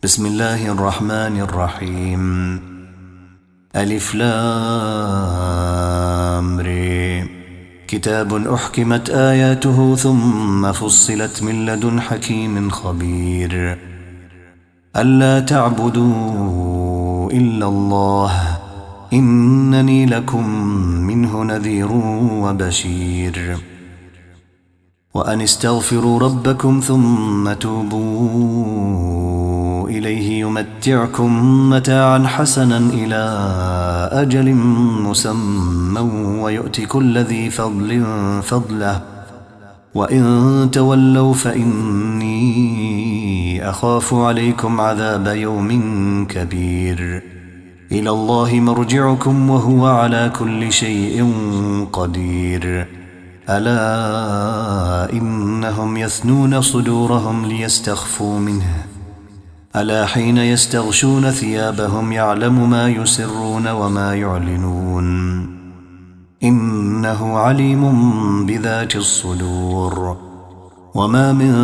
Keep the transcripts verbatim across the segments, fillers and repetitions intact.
بسم الله الرحمن الرحيم. ألف لام ر. كتاب أحكمت آياته ثم فصلت من لدن حكيم خبير. ألا تعبدوا إلا الله إنني لكم منه نذير وبشير. وأن استغفروا ربكم ثم توبوا إليه يمتعكم متاعا حسنا إلى أجل مسمى ويؤت كل ذي فضل فضله وإن تولوا فإني أخاف عليكم عذاب يوم كبير. إلى الله مرجعكم وهو على كل شيء قدير. ألا إنهم يثنون صدورهم ليستخفوا منه ألا حين يستغشون ثيابهم يعلم ما يسرون وما يعلنون إنه عليم بذات الصدور. وما من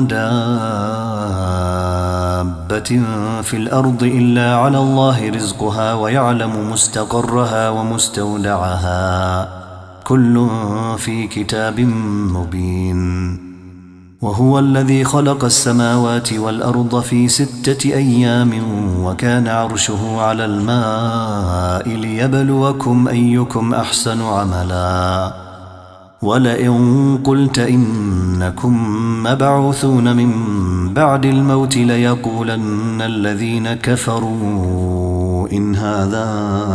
دابة في الأرض إلا على الله رزقها ويعلم مستقرها ومستودعها كل في كتاب مبين. وهو الذي خلق السماوات والأرض في ستة أيام وكان عرشه على الماء ليبلوكم أيكم أحسن عملا. ولئن قلت إنكم مبعوثون من بعد الموت ليقولن الذين كفروا إن هذا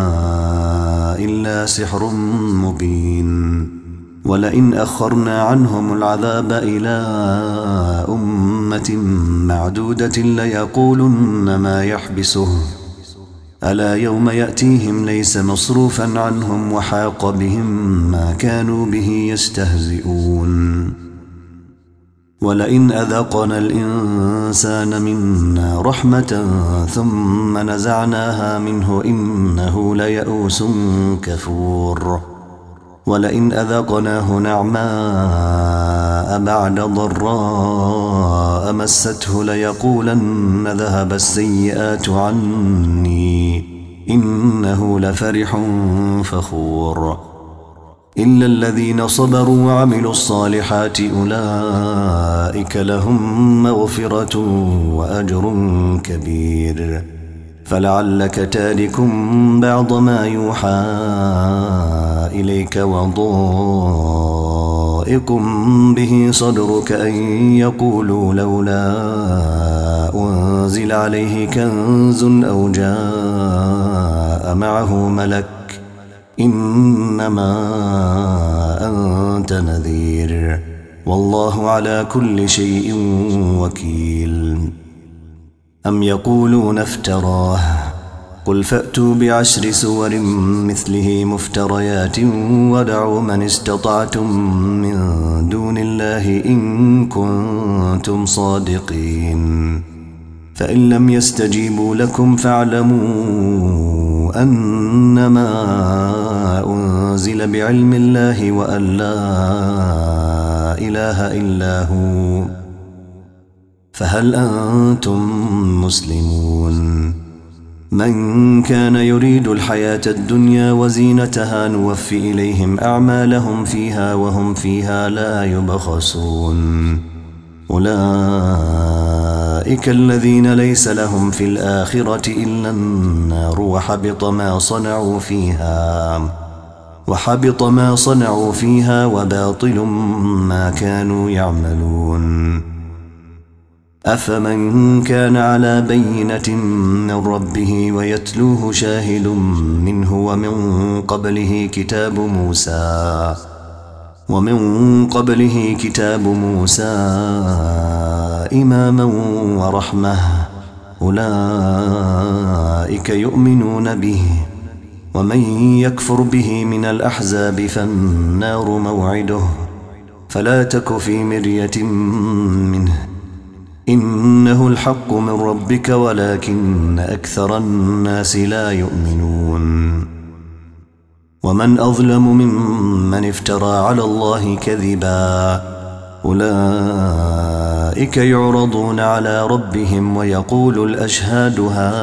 إلا سحر مبين. ولئن أخرنا عنهم العذاب إلى أمة معدودة ليقولن ما يحبسه ألا يوم يأتيهم ليس مصروفا عنهم وحاق بهم ما كانوا به يستهزئون. ولئن أذقنا الإنسان منا رحمة ثم نزعناها منه إنه ليئوس كفور. ولئن أذقناه نعماء بعد ضراء مسته ليقولن ذهب السيئات عني إنه لفرح فخور. إلا الذين صبروا وعملوا الصالحات أولئك لهم مغفرة وأجر كبير. فلعلك تارك بعض ما يوحى إليك وضائق به صدرك أن يقولوا لولا أنزل عليه كنز أو جاء معه ملك إنما أنت نذير والله على كل شيء وكيل. أم يقولون افتراه قل فأتوا بعشر سور مثله مفتريات ودعوا من استطعتم من دون الله إن كنتم صادقين. فإن لم يستجيبوا لكم فاعلموا أنما أنزل بعلم الله وأن لا إله إلا هو فهل أنتم مسلمون؟ من كان يريد الحياة الدنيا وزينتها نوفي إليهم أعمالهم فيها وهم فيها لا يبخسون. أولئك الذين ليس لهم في الآخرة إلا النار وحبط ما صنعوا فيها وحبط ما صنعوا فيها وباطل ما كانوا يعملون. أفمن كان على بينة من ربه ويتلوه شاهد منه ومن قبله كتاب موسى ومن قبله كتاب موسى إماما ورحمة أولئك يؤمنون به. ومن يكفر به من الأحزاب فالنار موعده فلا تك في مرية منه إنه الحق من ربك ولكن أكثر الناس لا يؤمنون. ومن أظلم ممن افترى على الله كذبا أولئك يعرضون على ربهم ويقول الأشهاد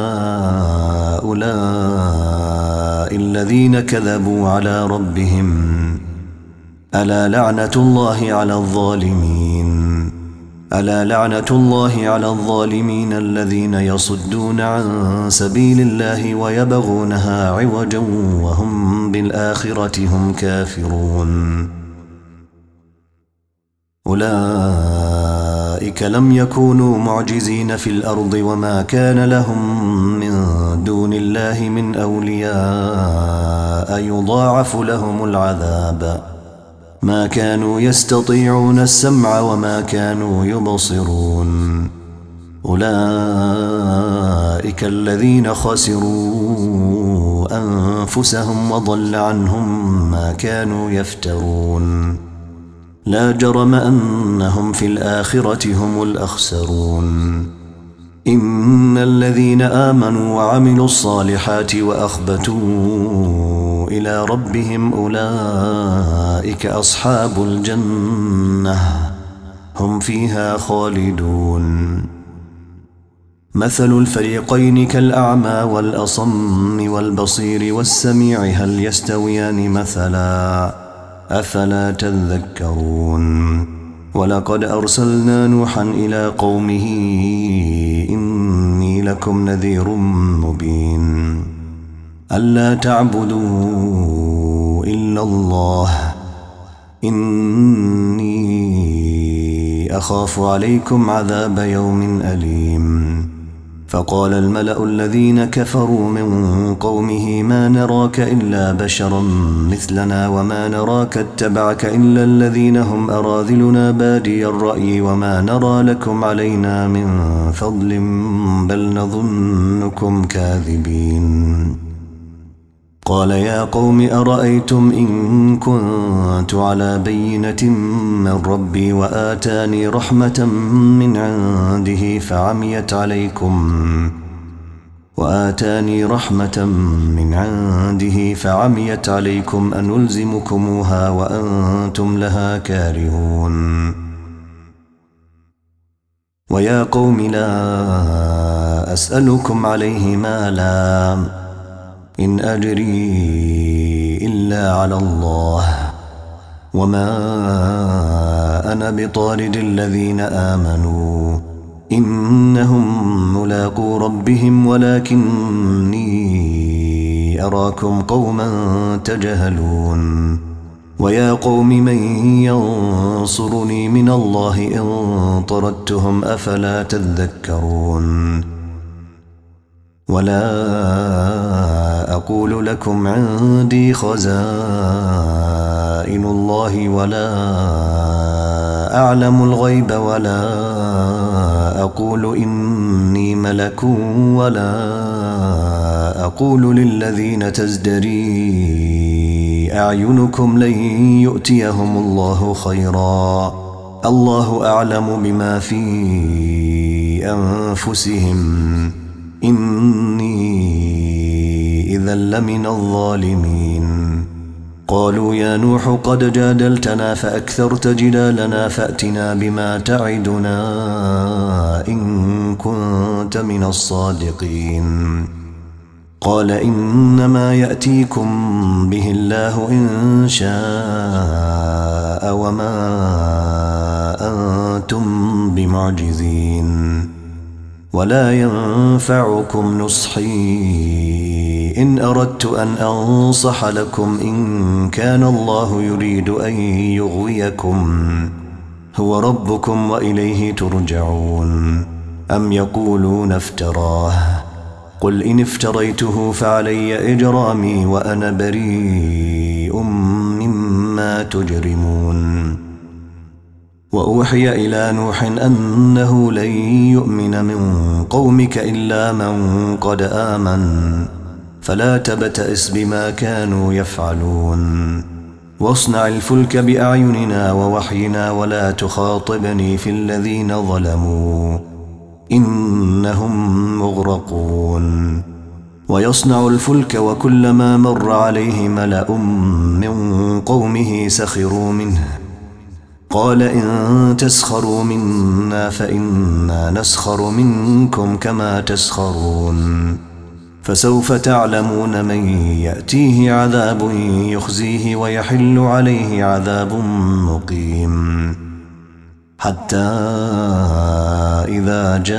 هؤلاء الذين كذبوا على ربهم ألا لعنة الله على الظالمين ألا لعنة الله على الظالمين الذين يصدون عن سبيل الله ويبغونها عوجا وهم بالآخرة هم كافرون أولئك لم يكونوا معجزين في الأرض وما كان لهم من دون الله من أولياء يضاعف لهم العذاب ما كانوا يستطيعون السمع وما كانوا يبصرون أولئك الذين خسروا أنفسهم وضل عنهم ما كانوا يفترون لا جرم أنهم في الآخرة هم الأخسرون إن الذين آمنوا وعملوا الصالحات وأخبتوا إلى ربهم أولئك أصحاب الجنة هم فيها خالدون مثل الفريقين كالأعمى والأصم والبصير والسميع هل يستويان مثلا أفلا تذكرون ولقد أرسلنا نوحا إلى قومه إني لكم نذير مبين ألا تعبدوا إلا الله إني أخاف عليكم عذاب يوم أليم فقال الملأ الذين كفروا من قومه ما نراك إلا بشرا مثلنا وما نراك اتبعك إلا الذين هم أراذلنا بادي الرأي وما نرى لكم علينا من فضل بل نظنكم كاذبين قال يا قوم أرأيتم إن كنت على بينة من ربي وآتاني رحمة من عنده فعميت عليكم وآتاني رحمة من عنده فعميت عليكم أنلزمكموها وأنتم لها كارهون ويا قوم لا أسألكم عليه مالا إن أجري إلا على الله وما أنا بطارد الذين آمنوا إنهم ملاقو ربهم ولكني أراكم قوما تجهلون ويا قوم من ينصرني من الله إن طردتهم أفلا تذكرون ولا أقول لكم عندي خزائن الله ولا أعلم الغيب ولا أقول إني ملك ولا أقول للذين تزدري أعينكم لن يؤتيهم الله خيرا الله أعلم بما في أنفسهم إني إذا لمن الظالمين قالوا يا نوح قد جادلتنا فأكثرت جدالنا فأتنا بما تعدنا إن كنت من الصادقين قال إنما يأتيكم به الله إن شاء وما أنتم بمعجزين ولا ينفعكم نصحي إن أردت أن أنصح لكم إن كان الله يريد أن يغويكم هو ربكم وإليه ترجعون أم يقولون افتراه قل إن افتريته فعلي إجرامي وأنا بريء مما تجرمون وأوحي إلى نوح أنه لن يؤمن من قومك إلا من قد آمن فلا تبتئس بما كانوا يفعلون واصنع الفلك بأعيننا ووحينا ولا تخاطبني في الذين ظلموا إنهم مغرقون ويصنع الفلك وكلما مر عليه ملأ من قومه سخروا منه قال إن تسخروا منا فإنا نسخر منكم كما تسخرون فسوف تعلمون من يأتيه عذاب يخزيه ويحل عليه عذاب مقيم حتى إذا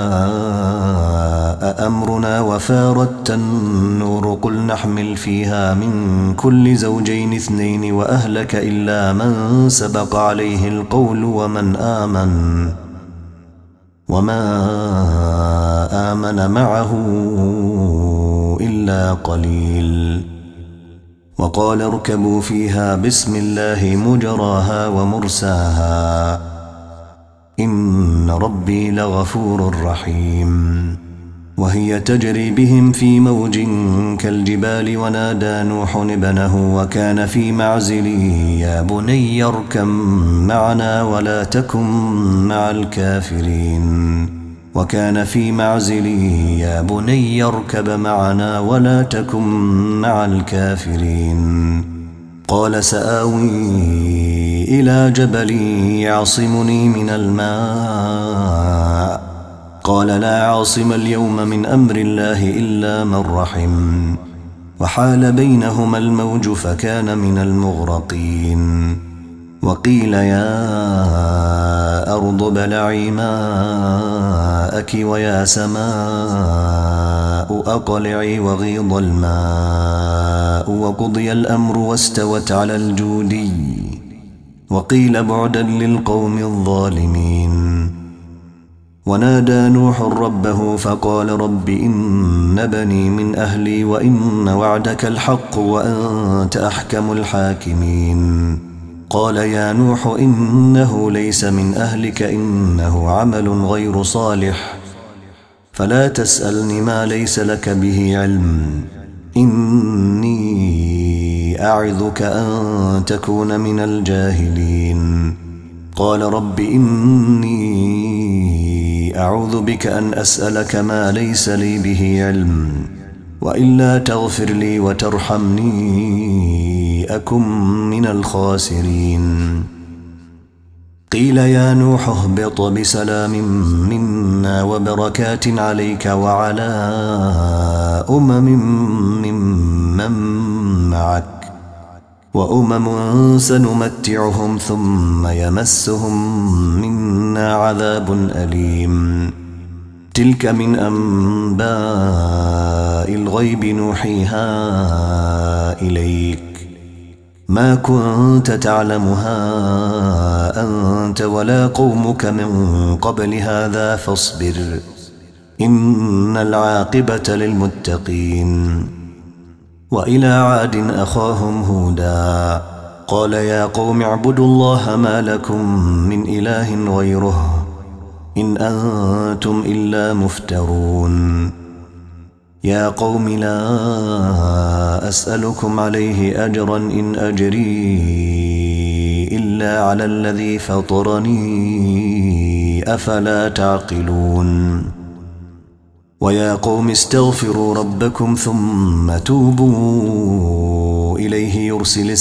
جاء أمرنا وفارت النور قل نحمل فيها من كل زوجين اثنين وأهلك إلا من سبق عليه القول ومن آمن وما آمن معه إلا قليل وقال اركبوا فيها بسم الله مجراها ومرساها إن ربي لغفور رحيم وهي تجري بهم في موج كالجبال ونادى نوح ابنه وكان في معزل يا بني اركب معنا ولا تكن مع الكافرين وكان في معزل يا بني اركب معنا ولا تكن مع الكافرين قال سآوي إلى جبل يعصمني من الماء قال لا عاصم اليوم من أمر الله إلا من رحم وحال بينهما الموج فكان من المغرقين وقيل يا أرض ابلعي ماءك ويا سماء أقلعي وغيض الماء وقضي الأمر واستوت على الجودي وقيل بعدا للقوم الظالمين ونادى نوح ربه فقال رب إن بني من أهلي وإن وعدك الحق وأنت أحكم الحاكمين قال يا نوح إنه ليس من أهلك إنه عمل غير صالح فلا تسألني ما ليس لك به علم إني أعظك أن تكون من الجاهلين قال رب إني أعوذ بك أن أسألك ما ليس لي به علم وإلا تغفر لي وترحمني أكن من الخاسرين قيل يا نوح اهبط بسلام منا وبركات عليك وعلى أمم ممن معك وأمم سنمتعهم ثم يمسهم منا عذاب أليم تلك من أنباء الغيب نوحيها إليك ما كنت تعلمها أنت ولا قومك من قبل هذا فاصبر إن العاقبة للمتقين وإلى عاد أخاهم هودا قال يا قوم اعبدوا الله ما لكم من إله غيره إن أنتم إلا مفترون يا قوم لا أسألكم عليه أجرا إن أجري إلا على الذي فطرني أفلا تعقلون ويا قوم استغفروا ربكم ثم توبوا إليه يرسل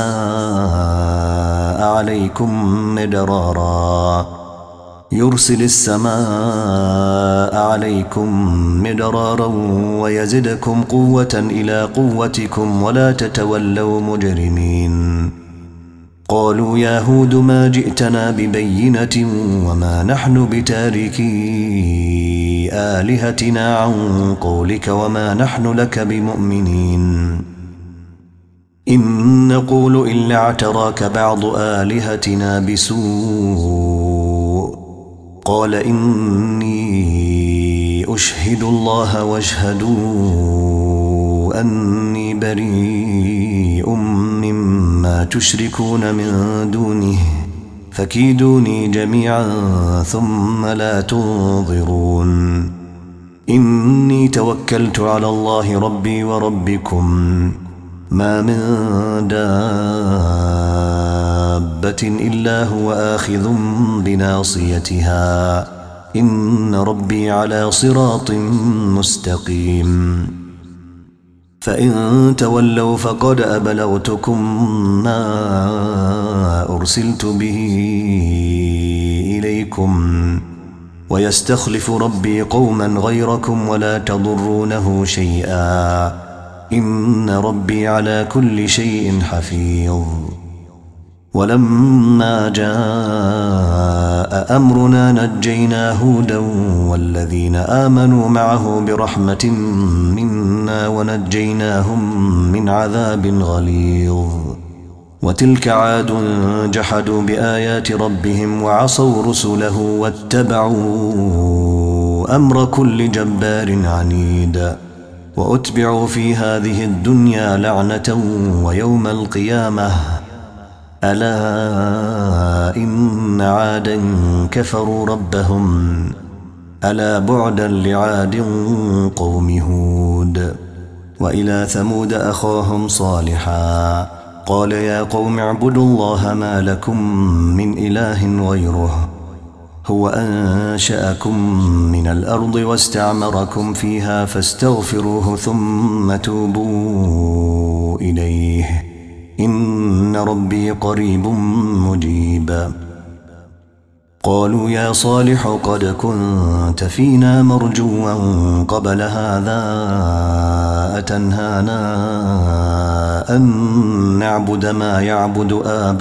السماء عليكم مدرارا يرسل السماء عليكم مدرارا ويزدكم قوة إلى قوتكم ولا تتولوا مجرمين قالوا يا هود ما جئتنا ببينة وما نحن بتاركي آلهتنا عن قولك وما نحن لك بمؤمنين إن نقول إلا اعتراك بعض آلهتنا بسوء قال إني أشهد الله واشهدوا أني بريء مما تشركون من دونه فكيدوني جميعا ثم لا تنظرون إني توكلت على الله ربي وربكم ما من دابة إلا هو آخذ بناصيتها إن ربي على صراط مستقيم فإن تولوا فقد أبلغتكم ما أرسلت به إليكم ويستخلف ربي قوما غيركم ولا تضرونه شيئا إن ربي على كل شيء حفيظ. ولما جاء أمرنا نجينا هودا والذين آمنوا معه برحمة منا ونجيناهم من عذاب غليظ. وتلك عاد جحدوا بآيات ربهم وعصوا رسله واتبعوا أمر كل جبار عنيد. وأتبعوا في هذه الدنيا لعنة ويوم القيامة ألا إن عادا كفروا ربهم ألا بعدا لعاد قوم هود. وإلى ثمود أخاهم صالحا قال يا قوم اعبدوا الله ما لكم من إله غيره هو أنشأكم من الأرض واستعمركم فيها فاستغفروه ثم توبوا إليه إن ربي قريب مجيب. قالوا يا صالح قد كنت فينا مرجوا قبل هذا أتنهانا أن نعبد ما يعبد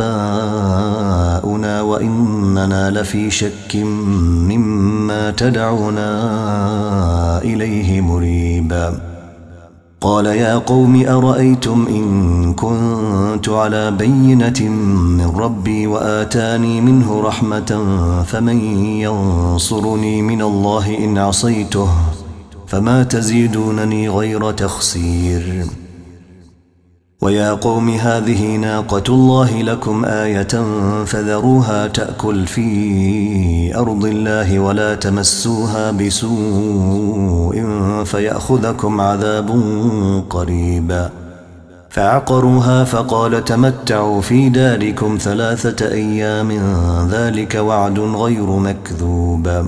آباؤنا وإننا لفي شك مما تدعونا إليه مريب. قال يا قوم أرأيتم إن كنت على بينة من ربي وآتاني منه رحمة فمن ينصرني من الله إن عصيته فما تزيدونني غير تخسير. ويا قوم هذه ناقة الله لكم آية فذروها تأكل في أرض الله ولا تمسوها بسوء فيأخذكم عذاب قريب. فعقروها فقال تمتعوا في داركم ثلاثة أيام ذلك وعد غير مكذوب.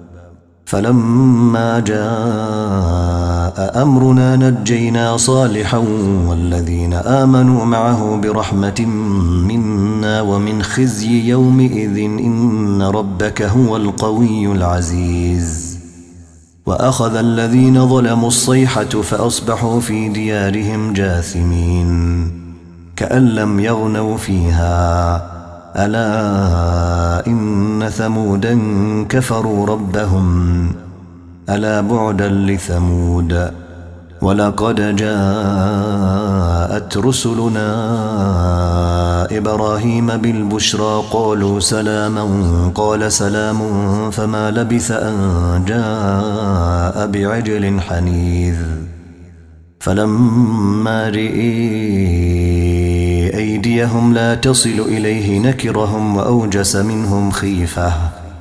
فلما جاء أمرنا نجينا صالحا والذين آمنوا معه برحمة منا ومن خزي يومئذ إن ربك هو القوي العزيز. وأخذ الذين ظلموا الصيحة فأصبحوا في ديارهم جاثمين كأن لم يغنوا فيها ألا إن ثمودا كفروا ربهم ألا بعدا لثمود. ولقد جاءت رسلنا إبراهيم بالبشرى قالوا سلاما قال سلام فما لبث أن جاء بعجل حنيذ. فلما رئي أيديهم لا تصل إليه نكرهم وأوجس منهم خيفة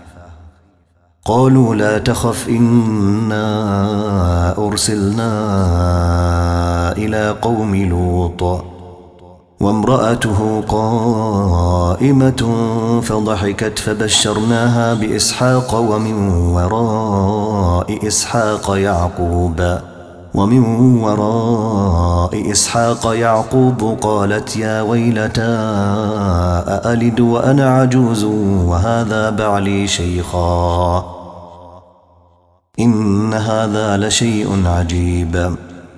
قالوا لا تخف إنا أرسلنا إلى قوم لوط وامرأته قائمة فضحكت فبشرناها بإسحاق ومن وراء إسحاق يعقوب ومن وراء إسحاق يعقوب قالت يا ويلتى أألد وأنا عجوز وهذا بعلي شيخا إن هذا لشيء عجيب.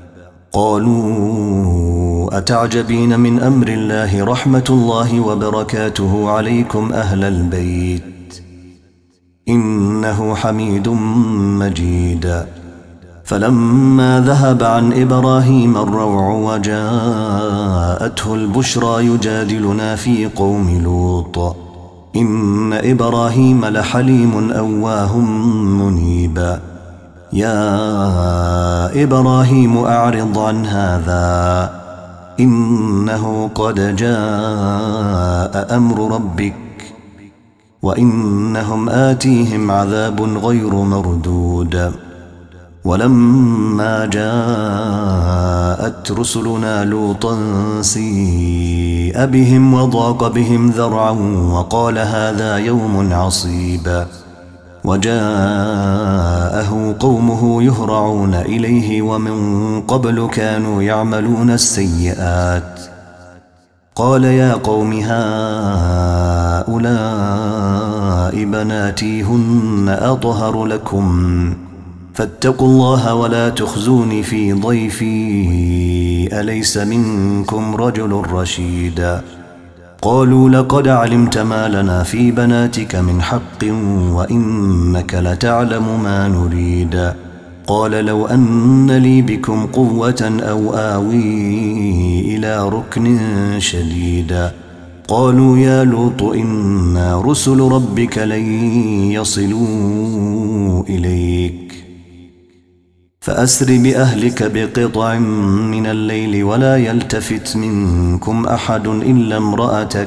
قالوا أتعجبين من أمر الله رحمة الله وبركاته عليكم أهل البيت إنه حميد مجيد. فلما ذهب عن إبراهيم الروع وجاءته البشرى يجادلنا في قوم لوط إن إبراهيم لحليم أواه منيب. يا إبراهيم أعرض عن هذا إنه قد جاء أمر ربك وإنهم آتيهم عذاب غير مردود. ولما جاءت رسلنا لوطا سيء بهم وضاق بهم ذرعا وقال هذا يوم عصيب وجاءه قومه يهرعون إليه ومن قبل كانوا يعملون السيئات قال يا قوم هؤلاء بناتي هن أطهر لكم فاتقوا الله ولا تخزوني في ضيفي أليس منكم رجل رشيد قالوا لقد علمت ما لنا في بناتك من حق وإنك لتعلم ما نريد قال لو أن لي بكم قوة أو آوي إلى ركن شديد قالوا يا لوط إنا رسل ربك لن يصلوا إليك فأسر بأهلك بقطع من الليل ولا يلتفت منكم أحد إلا امرأتك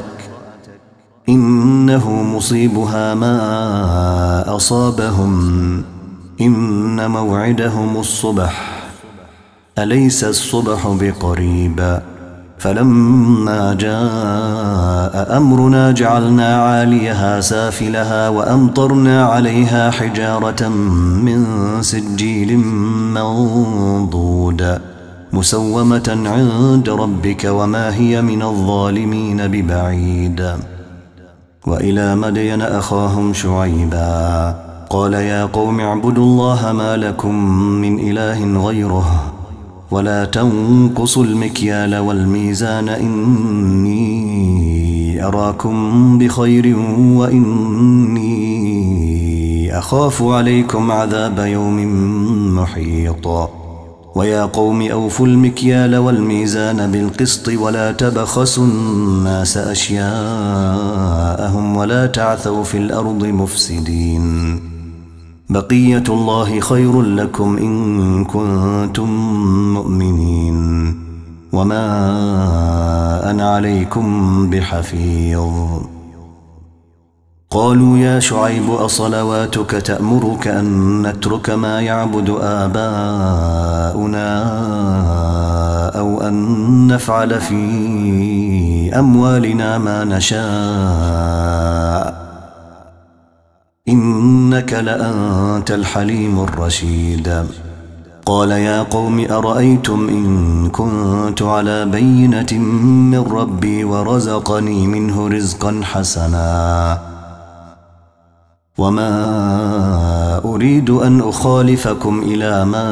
إنه مصيبها ما أصابهم إن موعدهم الصبح أليس الصبح بقريب فلما جاء أمرنا جعلنا عاليها سافلها وأمطرنا عليها حجارة من سجيل منضود مسومة عند ربك وما هي من الظالمين ببعيد وإلى مدين أخاهم شعيبا قال يا قوم اعبدوا الله ما لكم من إله غيره ولا تنقصوا المكيال والميزان إني أراكم بخير وإني أخاف عليكم عذاب يوم محيط ويا قوم أوفوا المكيال والميزان بالقسط ولا تبخسوا الناس أشياءهم ولا تعثوا في الأرض مفسدين بقية الله خير لكم إن كنتم مؤمنين وما أنا عليكم بحفيظ قالوا يا شعيب أصلواتك تأمرك أن نترك ما يعبد آباؤنا أو أن نفعل في أموالنا ما نشاء إنك لأنت الحليم الرشيد قال يا قوم أرأيتم إن كنت على بينة من ربي ورزقني منه رزقا حسنا وما أريد أن أخالفكم إلى ما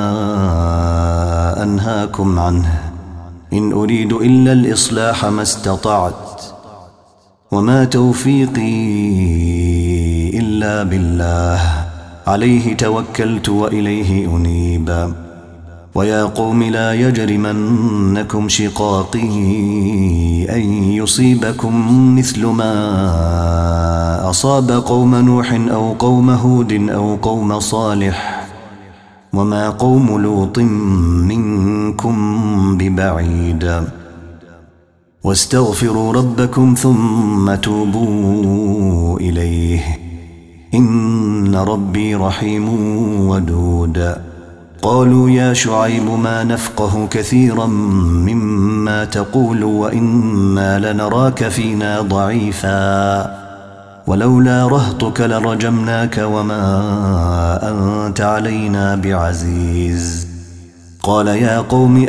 أنهاكم عنه إن أريد إلا الإصلاح ما استطعت وما توفيقي إلا بالله عليه توكلت وإليه أنيب ويا قوم لا يجرمنكم شقاقي أن يصيبكم مثل ما أصاب قوم نوح أو قوم هود أو قوم صالح وما قوم لوط منكم ببعيد واستغفروا ربكم ثم توبوا إليه إن ربي رحيم ودود قالوا يا شعيب ما نفقه كثيرا مما تقول وإنا لنراك فينا ضعيفا ولولا رهطك لرجمناك وما أنت علينا بعزيز قال يا قوم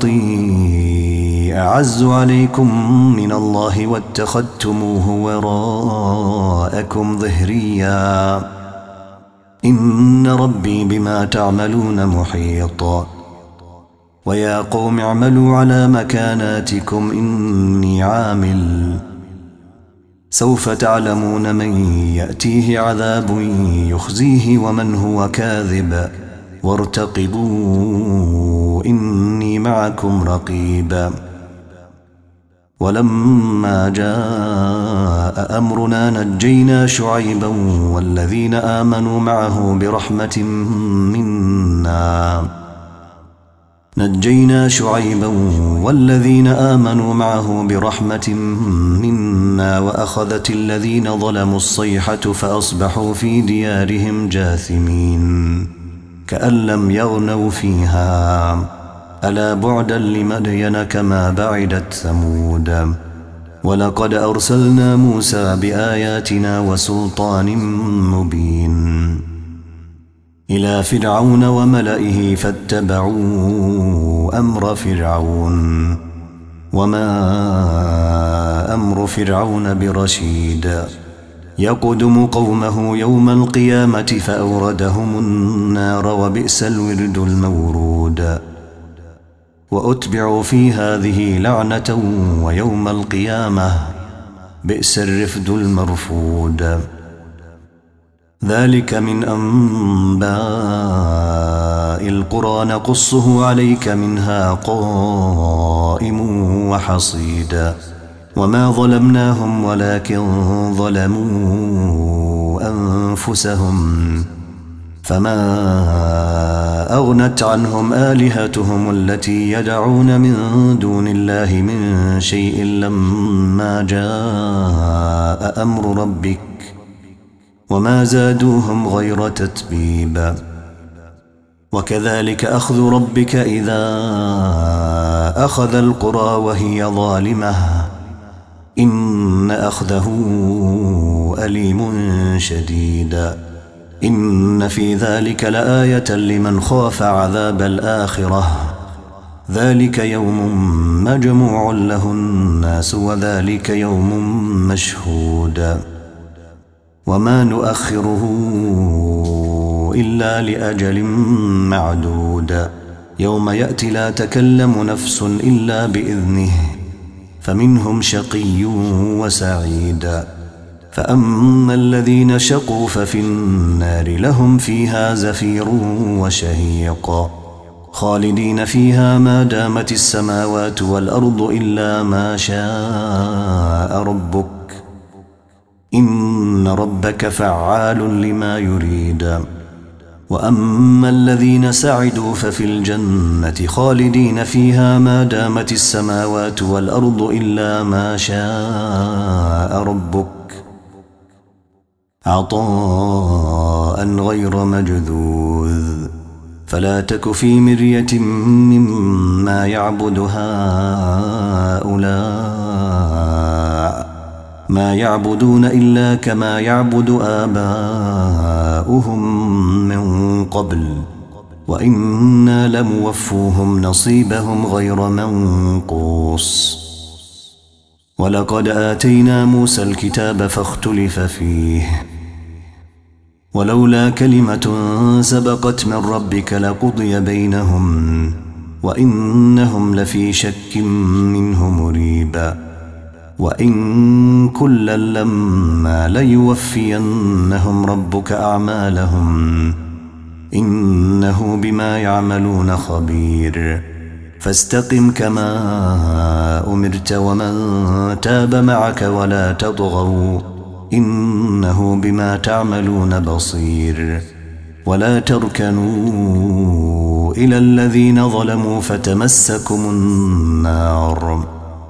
أرهطي أعز عليكم من الله واتخذتموه وراءكم ظهريا إن ربي بما تعملون محيط ويا قوم اعملوا على مكاناتكم إني عامل سوف تعلمون من يأتيه عذاب يخزيه ومن هو كاذب وارتقبوا إني معكم رقيب ولما جاء أمرنا نجينا شعيبا والذين آمنوا معه برحمة منا نجينا شعيبا والذين آمنوا معه برحمة منا وأخذت الذين ظلموا الصيحة فأصبحوا في ديارهم جاثمين كأن لم يغنوا فيها ألا بعدا لمدين كما بعدت ثمود ولقد أرسلنا موسى بآياتنا وسلطان مبين إلى فرعون وملئه فاتبعوا أمر فرعون وما أمر فرعون برشيد يقدم قومه يوم القيامة فأوردهم النار وبئس الورد المورود وأتبعوا في هذه لعنة ويوم القيامة بئس الرفد المرفود ذلك من أنباء القرى نقصه عليك منها قائم وحصيد وما ظلمناهم ولكن ظلموا أنفسهم فما أغنت عنهم آلهتهم التي يدعون من دون الله من شيء لما جاء أمر ربك وما زادوهم غير تتبيب وكذلك أخذ ربك إذا أخذ القرى وهي ظالمة إن أخذه أليم شديد إن في ذلك لآية لمن خاف عذاب الآخرة ذلك يوم مجموع له الناس وذلك يوم مشهود وما نؤخره إلا لأجل معدود يوم يأتي لا تكلم نفس إلا بإذنه فمنهم شقي وسعيد فأما الذين شقوا ففي النار لهم فيها زفير وشهيق خالدين فيها ما دامت السماوات والأرض إلا ما شاء ربك إن ربك فعال لما يريد وأما الذين سعدوا ففي الجنة خالدين فيها ما دامت السماوات والأرض إلا ما شاء ربك عطاء غير مجذوذ فلا تك في مرية مما يعبد هؤلاء ما يعبدون إلا كما يعبد آباؤهم من قبل وإنا لموفوهم نصيبهم غير منقوص ولقد آتينا موسى الكتاب فاختلف فيه ولولا كلمة سبقت من ربك لقضي بينهم وإنهم لفي شك منه مريب وإن كلا لما ليوفينهم ربك أعمالهم إنه بما يعملون خبير فاستقم كما أمرت ومن تاب معك ولا تطغوا إنه بما تعملون بصير ولا تركنوا إلى الذين ظلموا فتمسكم النار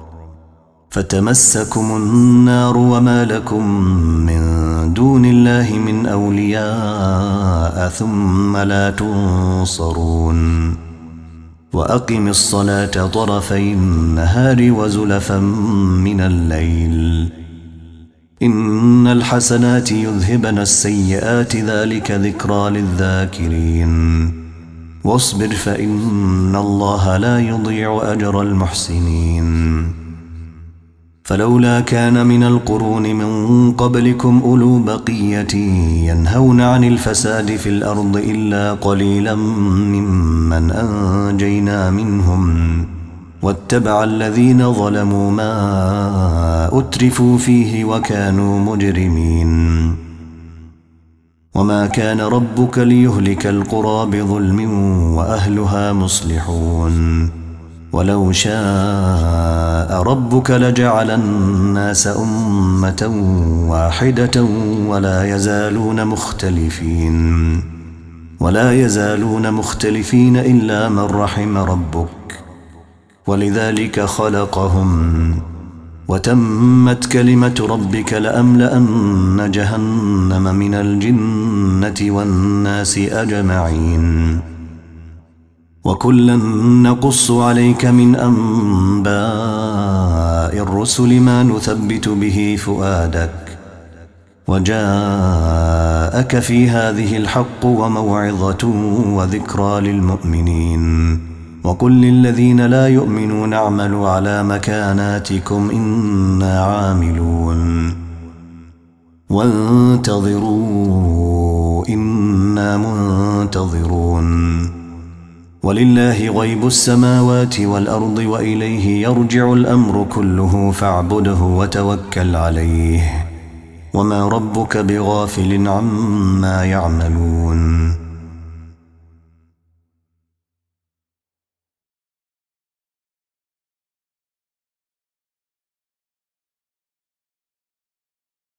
فتمسكم النار وما لكم من دون الله من أولياء ثم لا تنصرون وأقم الصلاة طرفي النهار وزلفا من الليل إن الحسنات يذهبن السيئات ذلك ذكرى للذاكرين واصبر فإن الله لا يضيع أجر المحسنين فلولا كان من القرون من قبلكم أولو بقية ينهون عن الفساد في الأرض إلا قليلا ممن أنجينا منهم واتبع الذين ظلموا ما أترفوا فيه وكانوا مجرمين وما كان ربك ليهلك القرى بظلم وأهلها مصلحون ولو شاء ربك لجعل الناس أمة واحدة ولا يزالون مختلفين ولا يزالون مختلفين إلا من رحم ربك ولذلك خلقهم وتمت كلمة ربك لأملأن جهنم من الجنة والناس أجمعين وكلا نقص عليك من أنباء الرسل ما نثبت به فؤادك وجاءك في هذه الحق وموعظة وذكرى للمؤمنين وقل للذين لا يؤمنون اعملوا على مكاناتكم إنا عاملون وانتظروا إنا منتظرون ولله غيب السماوات والأرض وإليه يرجع الأمر كله فاعبده وتوكل عليه وما ربك بغافل عما يعملون